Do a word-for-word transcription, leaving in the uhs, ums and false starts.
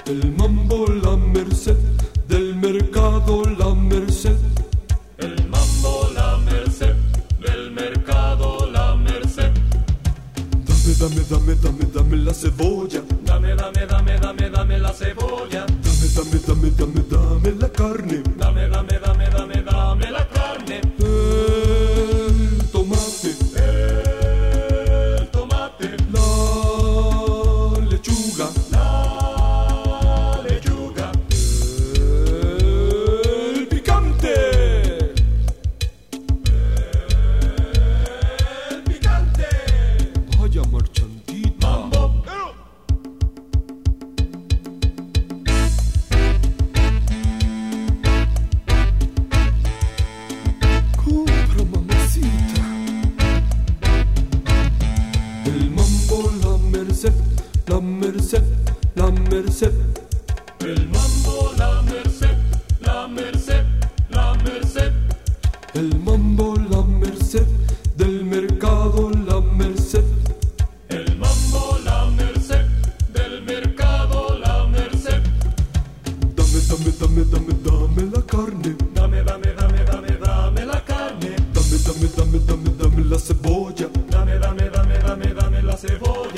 El mambo, la merced, del mercado la merced. El mambo, la merced, del mercado la merced. Dame, dame, dame, dame, dame la cebolla. Dame, dame, dame, dame, dame la cebolla. Dame, dame, dame, dame, dame la carne. Dame, dame, dame, dame, dame la carne. El tomate. El tomate. La lechuga. La lechuga. El picante. El picante. Vaya marchantita. Mambo. Compra, mamacita. El mambo, la merced, la merced, la merced. El mambo, la merced, la merced, la merced. El mambo, la merced, del mercado la merced. El mambo, la merced, del mercado la merced. Dame, dame, dame, dame, dame la carne. Dame, dame, dame, dame, dame la carne. Dame, dame, dame, dame, dame la cebolla. Dame, dame, dame, dame, dame la cebolla.